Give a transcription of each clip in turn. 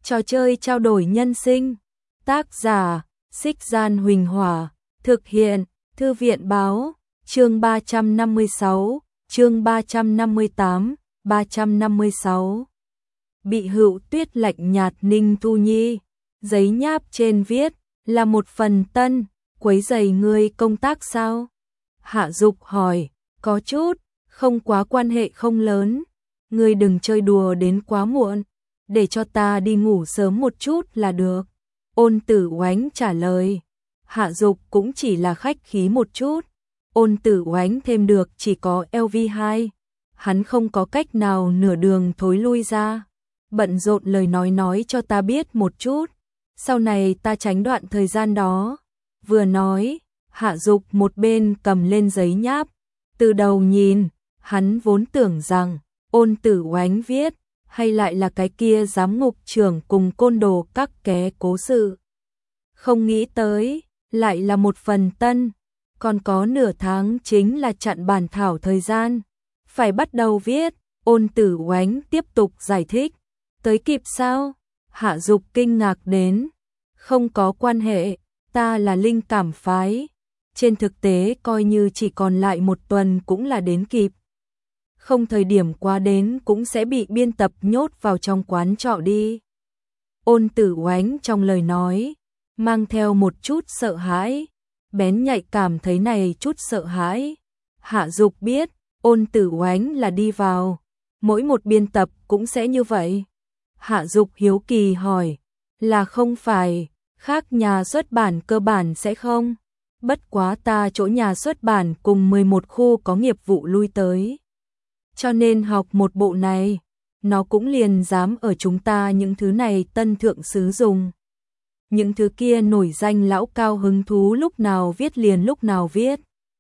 Trò chơi trao đổi nhân sinh. Tác giả: Xích Gian Huỳnh Hỏa. Thực hiện: Thư viện Báo. Chương 356, chương 358, 356. Bị Hữu Tuyết lạnh nhạt Ninh Thu Nhi. Giấy nháp trên viết là một phần tân, quấy rầy ngươi công tác sao? Hạ Dục hỏi, có chút, không quá quan hệ không lớn. Ngươi đừng chơi đùa đến quá muộn, để cho ta đi ngủ sớm một chút là được. Ôn Tử Oánh trả lời. Hạ Dục cũng chỉ là khách khí một chút. Ôn Tử Oánh thêm được chỉ có LV2. Hắn không có cách nào nửa đường thối lui ra. Bận rộn lời nói cho ta biết một chút. Sau này ta tránh đoạn thời gian đó. Vừa nói, Hạ Dục một bên cầm lên giấy nháp. Từ đầu nhìn, hắn vốn tưởng rằng Ôn Tử Oánh viết, hay lại là cái kia giám ngục trưởng cùng côn đồ các ké cố sự. Không nghĩ tới, lại là một phần tân, còn có nửa tháng chính là chặn bản thảo thời gian. Phải bắt đầu viết, Ôn Tử Oánh tiếp tục giải thích. Tới kịp sao? Hạ Dục kinh ngạc đến. Không có quan hệ, ta là linh cảm phái. Trên thực tế coi như chỉ còn lại một tuần cũng là đến kịp. Không thời điểm quá đến cũng sẽ bị biên tập nhốt vào trong quán trọ đi. Ôn Tử Oánh trong lời nói, mang theo một chút sợ hãi. Bén nhạy cảm thấy này chút sợ hãi. Hạ Dục biết, Ôn Tử Oánh là đi vào. Mỗi một biên tập cũng sẽ như vậy. Hạ Dục hiếu kỳ hỏi, là không phải, khác nhà xuất bản cơ bản sẽ không? Bất quá ta chỗ nhà xuất bản cùng 11 khu có nghiệp vụ lui tới. Cho nên học một bộ này, nó cũng liền dám ở chúng ta những thứ này tân thượng sứ dùng. Những thứ kia nổi danh lão cao hứng thú lúc nào viết liền lúc nào viết.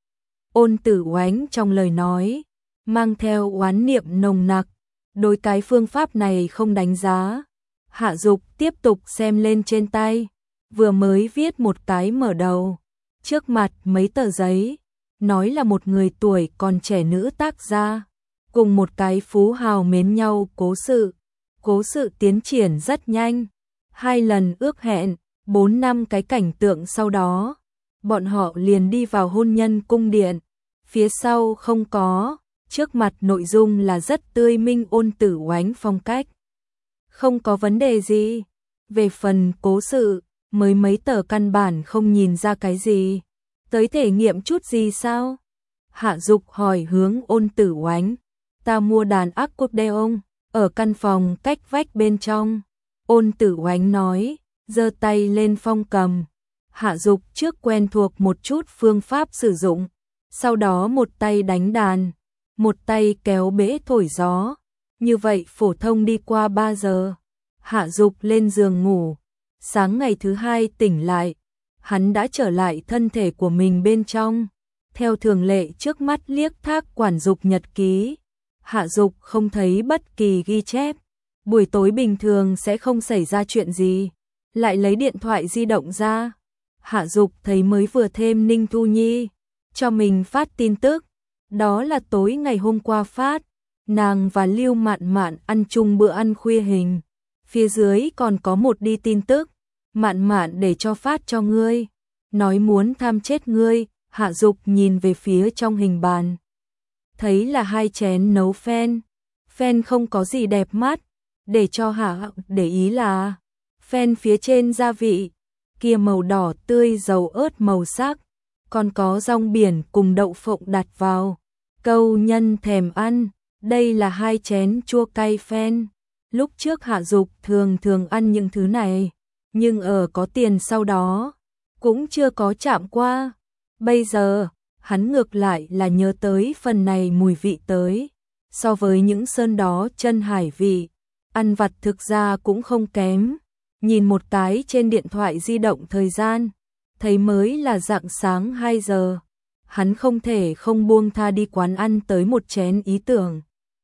Ôn Tử Oánh trong lời nói, mang theo oán niệm nồng nặc, đối cái phương pháp này không đánh giá. Hạ Dục tiếp tục xem lên trên tay, vừa mới viết một cái mở đầu. Trước mặt mấy tờ giấy, nói là một người tuổi còn trẻ nữ tác gia, cùng một cái phú hào mến nhau cố sự. Cố sự tiến triển rất nhanh, 2 lần ước hẹn, 4 năm cái cảnh tượng sau đó, bọn họ liền đi vào hôn nhân cung điện. Phía sau không có, trước mặt nội dung là rất tươi minh Ôn Tử Oánh phong cách. Không có vấn đề gì. Về phần cố sự, mới mấy tờ căn bản không nhìn ra cái gì. Tới thể nghiệm chút gì sao? Hạ Dục hỏi hướng Ôn Tử Oánh. Ta mua đàn accordion ở căn phòng cách vách bên trong. Ôn Tử Oánh nói, giơ tay lên phong cầm. Hạ Dục trước quen thuộc một chút phương pháp sử dụng, sau đó một tay đánh đàn, một tay kéo bể thổi gió. Như vậy phổ thông đi qua 3 giờ. Hạ Dục lên giường ngủ. Sáng ngày thứ 2 tỉnh lại, hắn đã trở lại thân thể của mình bên trong. Theo thường lệ trước mắt liếc thác quản dục nhật ký. Hạ Dục không thấy bất kỳ ghi chép. Buổi tối bình thường sẽ không xảy ra chuyện gì. Lại lấy điện thoại di động ra. Hạ Dục thấy mới vừa thêm Ninh Thu Nhi cho mình phát tin tức. Đó là tối ngày hôm qua phát. Nàng và Lưu Mạn Mạn ăn chung bữa ăn khuya hình. Phía dưới còn có một đi tin tức. Mạn Mạn để cho phát cho ngươi, nói muốn tham chết ngươi. Hạ Dục nhìn về phía trong hình bàn, thấy là 2 chén nấu phen. Phen không có gì đẹp mắt, để cho Hạ để ý là phen phía trên gia vị kia màu đỏ tươi dầu ớt màu sắc, còn có rong biển cùng đậu phộng đặt vào. Câu nhân thèm ăn. Đây là 2 chén chua cay phen. Lúc trước Hạ Dục thường ăn những thứ này, nhưng ở có tiền sau đó cũng chưa có chạm qua. Bây giờ, hắn ngược lại là nhớ tới phần này mùi vị tới. So với những sơn đó chân hải vị, ăn vặt thực ra cũng không kém. Nhìn một cái trên điện thoại di động thời gian, thấy mới là rạng sáng 2 giờ. Hắn không thể không buông tha đi quán ăn tới một chén ý tưởng.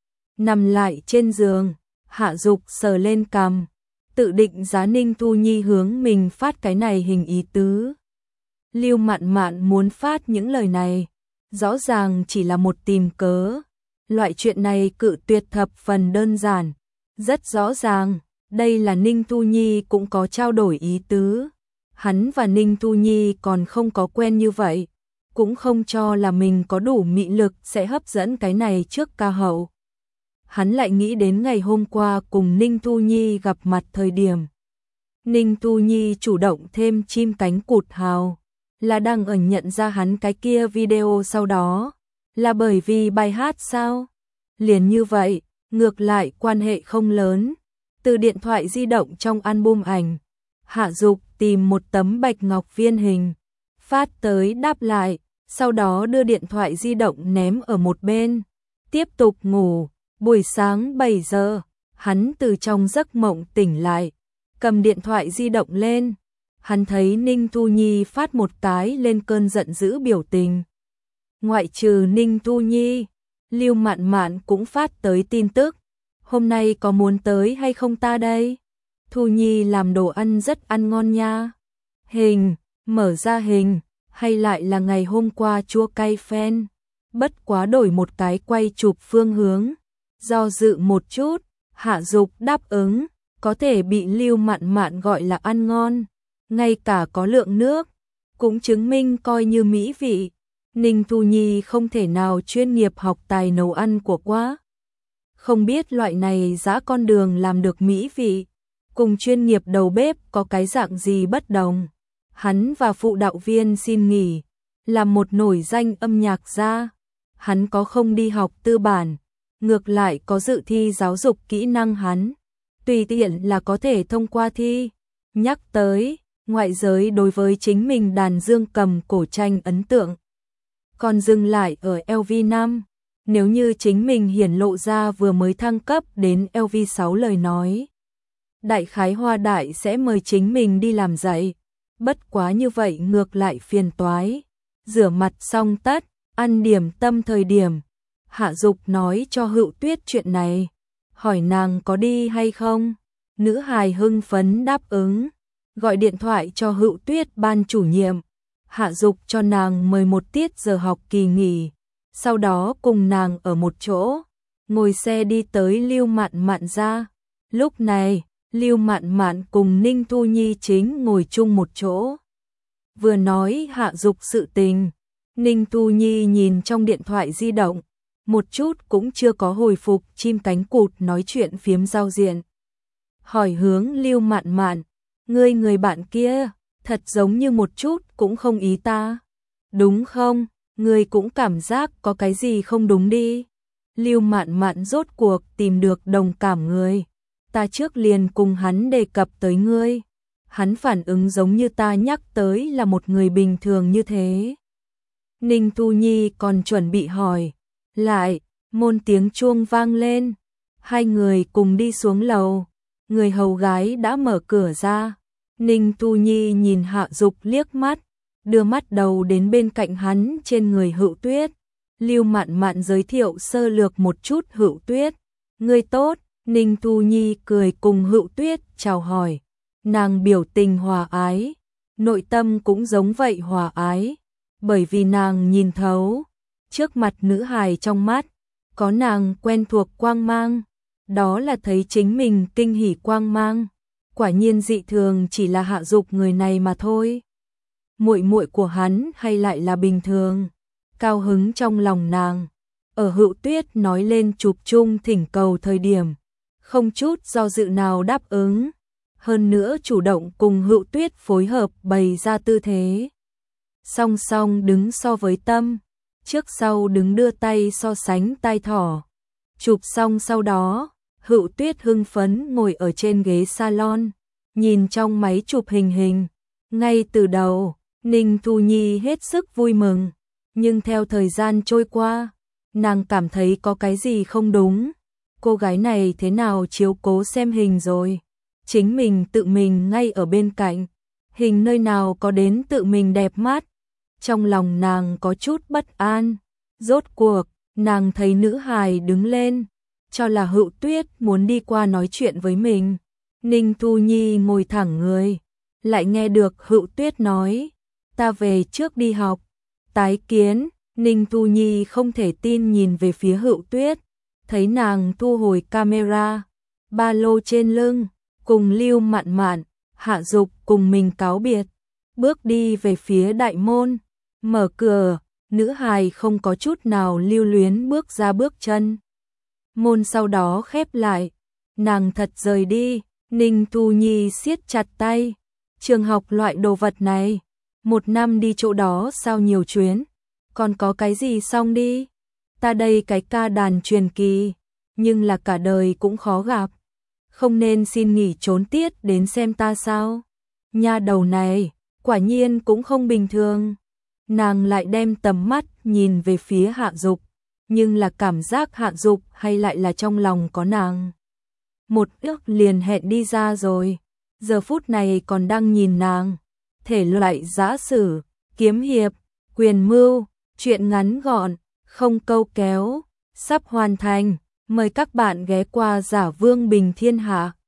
Nằm lại trên giường, Hạ Dục sờ lên cằm, tự định giá Ninh Thu Nhi hướng mình phát cái này hình ý tứ. Lưu Mạn Mạn muốn phát những lời này, rõ ràng chỉ là một tìm cớ. Loại chuyện này cự tuyệt thập phần đơn giản, rất rõ ràng, Đây là Ninh Tu Nhi cũng có trao đổi ý tứ. Hắn và Ninh Tu Nhi còn không có quen như vậy, cũng không cho là mình có đủ mị lực sẽ hấp dẫn cái này trước ca hậu. Hắn lại nghĩ đến ngày hôm qua cùng Ninh Tu Nhi gặp mặt thời điểm. Ninh Tu Nhi chủ động thêm chim cánh cụt hào, là đang ẩn nhận ra hắn cái kia video sau đó, là bởi vì bài hát sao? Liền như vậy, ngược lại quan hệ không lớn. Từ điện thoại di động trong album ảnh, Hạ Dục tìm một tấm bạch ngọc viên hình, phát tới đáp lại, sau đó đưa điện thoại di động ném ở một bên, tiếp tục ngủ. Buổi sáng 7 giờ, hắn từ trong giấc mộng tỉnh lại, cầm điện thoại di động lên, hắn thấy Ninh Tu Nhi phát một cái lên cơn giận dữ biểu tình. Ngoại trừ Ninh Tu Nhi, Lưu Mạn Mạn cũng phát tới tin tức, hôm nay có muốn tới hay không ta đây? Thu Nhi làm đồ ăn rất ăn ngon nha. Hình, mở ra hình, hay lại là ngày hôm qua chua cay phen, bất quá đổi một cái quay chụp phương hướng. Do dự một chút, Hạ Dục đáp ứng, có thể bị Lưu Mạn Mạn gọi là ăn ngon, ngay cả có lượng nước, cũng chứng minh coi như mỹ vị. Ninh Tu Nhi không thể nào chuyên nghiệp học tài nấu ăn của quá. Không biết loại này dã con đường làm được mỹ vị, cùng chuyên nghiệp đầu bếp có cái dạng gì bất đồng. Hắn và phụ đạo viên xin nghỉ, làm một nổi danh âm nhạc gia. Hắn có không đi học tư bản, ngược lại có dự thi giáo dục kỹ năng hắn, tùy tiện là có thể thông qua thi. Nhắc tới, ngoại giới đối với chính mình đàn dương cầm cổ tranh ấn tượng, còn dừng lại ở LV5. Nếu như chính mình hiển lộ ra vừa mới thăng cấp đến LV6 lời nói, đại khái Hoa Đại sẽ mời chính mình đi làm dạy. Bất quá như vậy ngược lại phiền toái. Rửa mặt xong tất, ăn điểm tâm thời điểm, Hạ Dục nói cho Hựu Tuyết chuyện này, hỏi nàng có đi hay không. Nữ hài hưng phấn đáp ứng, gọi điện thoại cho Hựu Tuyết ban chủ nhiệm. Hạ Dục cho nàng mời một tiết giờ học kỳ nghỉ, sau đó cùng nàng ở một chỗ, ngồi xe đi tới Lưu Mạn Mạn ra. Lúc này, Lưu Mạn Mạn cùng Ninh Tu Nhi chính ngồi chung một chỗ. Vừa nói Hạ Dục sự tình, Ninh Tu Nhi nhìn trong điện thoại di động, một chút cũng chưa có hồi phục chim cánh cụt nói chuyện phiếm giao diện. Hỏi hướng Lưu Mạn Mạn, người bạn kia, thật giống như một chút cũng không ý ta, đúng không? Ngươi cũng cảm giác có cái gì không đúng đi. Lưu Mạn Mạn rốt cuộc tìm được đồng cảm người. Ta trước liền cùng hắn đề cập tới ngươi. Hắn phản ứng giống như ta nhắc tới là một người bình thường như thế. Ninh Tu Nhi còn chuẩn bị hỏi. Lại, môn tiếng chuông vang lên. Hai người cùng đi xuống lầu. Người hầu gái đã mở cửa ra. Ninh Tu Nhi nhìn Hạ Dục liếc mắt, đưa mắt đầu đến bên cạnh hắn trên người Hựu Tuyết. Lưu Mạn Mạn giới thiệu sơ lược một chút Hựu Tuyết. Ngươi tốt. Ninh Tu Nhi cười cùng Hựu Tuyết chào hỏi. Nàng biểu tình hòa ái, nội tâm cũng giống vậy hòa ái, bởi vì nàng nhìn thấu trước mặt nữ hài trong mắt có nàng quen thuộc quang mang, đó là thấy chính mình kinh hỉ quang mang. Quả nhiên dị thường chỉ là Hạ Dục người này mà thôi. Muội muội của hắn hay lại là bình thường. Cao hứng trong lòng nàng. Ở Hựu Tuyết nói lên chụp chung thỉnh cầu thời điểm, không chút do dự nào đáp ứng. Hơn nữa chủ động cùng Hựu Tuyết phối hợp bày ra tư thế. Song song đứng so với tâm, trước sau đứng đưa tay so sánh tai thỏ. Chụp xong sau đó, Hựu Tuyết hưng phấn ngồi ở trên ghế salon, nhìn trong máy chụp hình. Ngay từ đầu, Ninh Thu Nhi hết sức vui mừng, nhưng theo thời gian trôi qua, nàng cảm thấy có cái gì không đúng. Cô gái này thế nào chiếu cố xem hình rồi? Chính mình tự mình ngay ở bên cạnh, hình nơi nào có đến tự mình đẹp mắt. Trong lòng nàng có chút bất an. Rốt cuộc, nàng thấy nữ hài đứng lên, cho là Hựu Tuyết muốn đi qua nói chuyện với mình. Ninh Thu Nhi ngồi thẳng người, lại nghe được Hựu Tuyết nói, ta về trước đi học. Tái kiến. Ninh Thu Nhi không thể tin nhìn về phía Hựu Tuyết, thấy nàng thu hồi camera, ba lô trên lưng, cùng Lưu Mạn Mạn, Hạ Dục cùng mình cáo biệt, bước đi về phía đại môn, mở cửa, nữ hài không có chút nào lưu luyến bước ra bước chân. Môn sau đó khép lại, nàng thật rời đi, Ninh Thu Nhi siết chặt tay, trường học loại đồ vật này, một năm đi chỗ đó sao nhiều chuyến, còn có cái gì xong đi, ta đây cái ca đàn truyền kỳ, nhưng là cả đời cũng khó gặp, không nên xin nghỉ trốn tiết đến xem ta sao, nha đầu này, quả nhiên cũng không bình thường. Nàng lại đem tầm mắt nhìn về phía Hạ Dục, nhưng là cảm giác Hạ Dục hay lại là trong lòng có nàng. Một ước liền hẹn đi ra rồi, giờ phút này còn đang nhìn nàng. Thể loại giã sử, kiếm hiệp, quyền mưu, truyện ngắn gọn, không câu kéo, sắp hoàn thành. Mời các bạn ghé qua Giả Vương Bình Thiên Hạ.